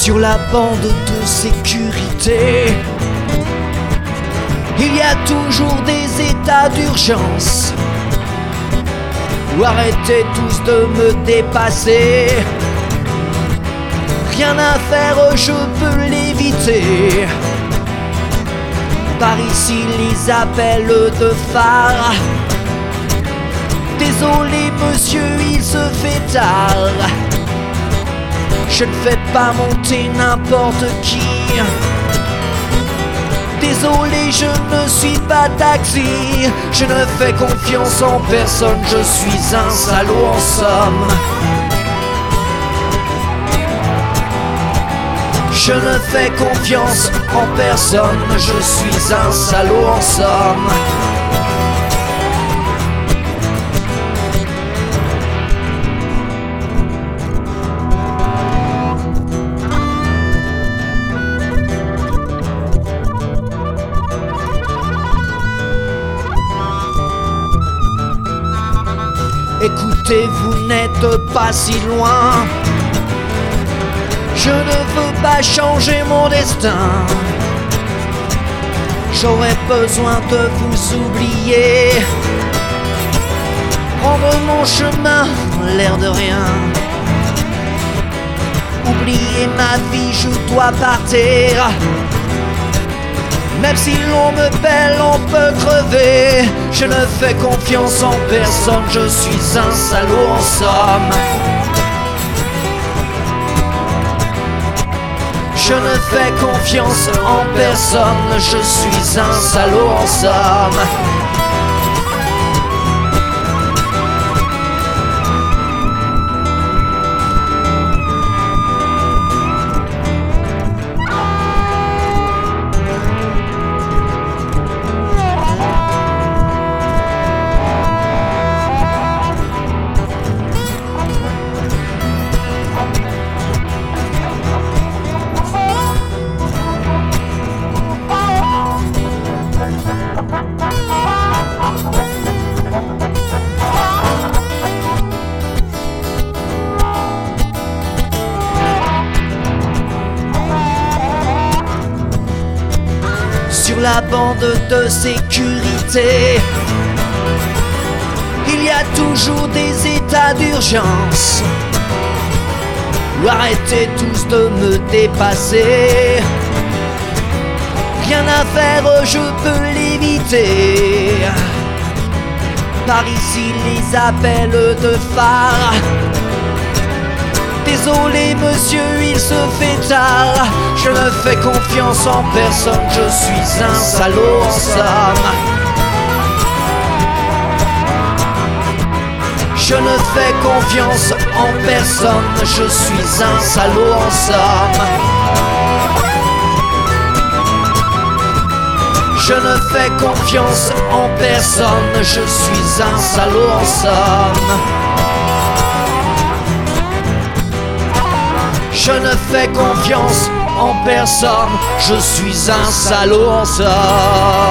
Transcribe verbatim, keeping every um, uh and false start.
Sur la bande de sécurité, il y a toujours des états d'urgence. Ou arrêtez tous de me dépasser. Rien à faire, je peux l'éviter. Par ici les appels de phare. Désolé monsieur, il se fait tard. Je ne fais pas monter n'importe qui. Désolé, je ne suis pas taxi. Je ne fais confiance en personne. Je suis un salaud en somme. Je ne fais confiance en personne. Je suis un salaud en somme. Écoutez, vous n'êtes pas si loin. Je ne veux pas changer mon destin. J'aurais besoin de vous oublier. Prendre mon chemin, l'air de rien. Oublier ma vie, je dois partir. Même si l'on me pèle, on peut crever. Je ne fais confiance en personne. Je suis un salaud en somme. Je ne fais confiance en personne. Je suis un salaud en somme. Sur la bande de sécurité, il y a toujours des états d'urgence. Ou arrêtez tous de me dépasser. Rien à faire, je peux l'éviter. Par ici les appels de phare. Désolé monsieur, il se fait tard. Je ne fais confiance en personne. Je suis un salaud en somme. Je ne fais confiance en personne. Je suis un salaud en somme. Je ne fais confiance en personne. Je suis un salaud en somme. Je ne fais confiance en personne. Je suis un salaud en somme.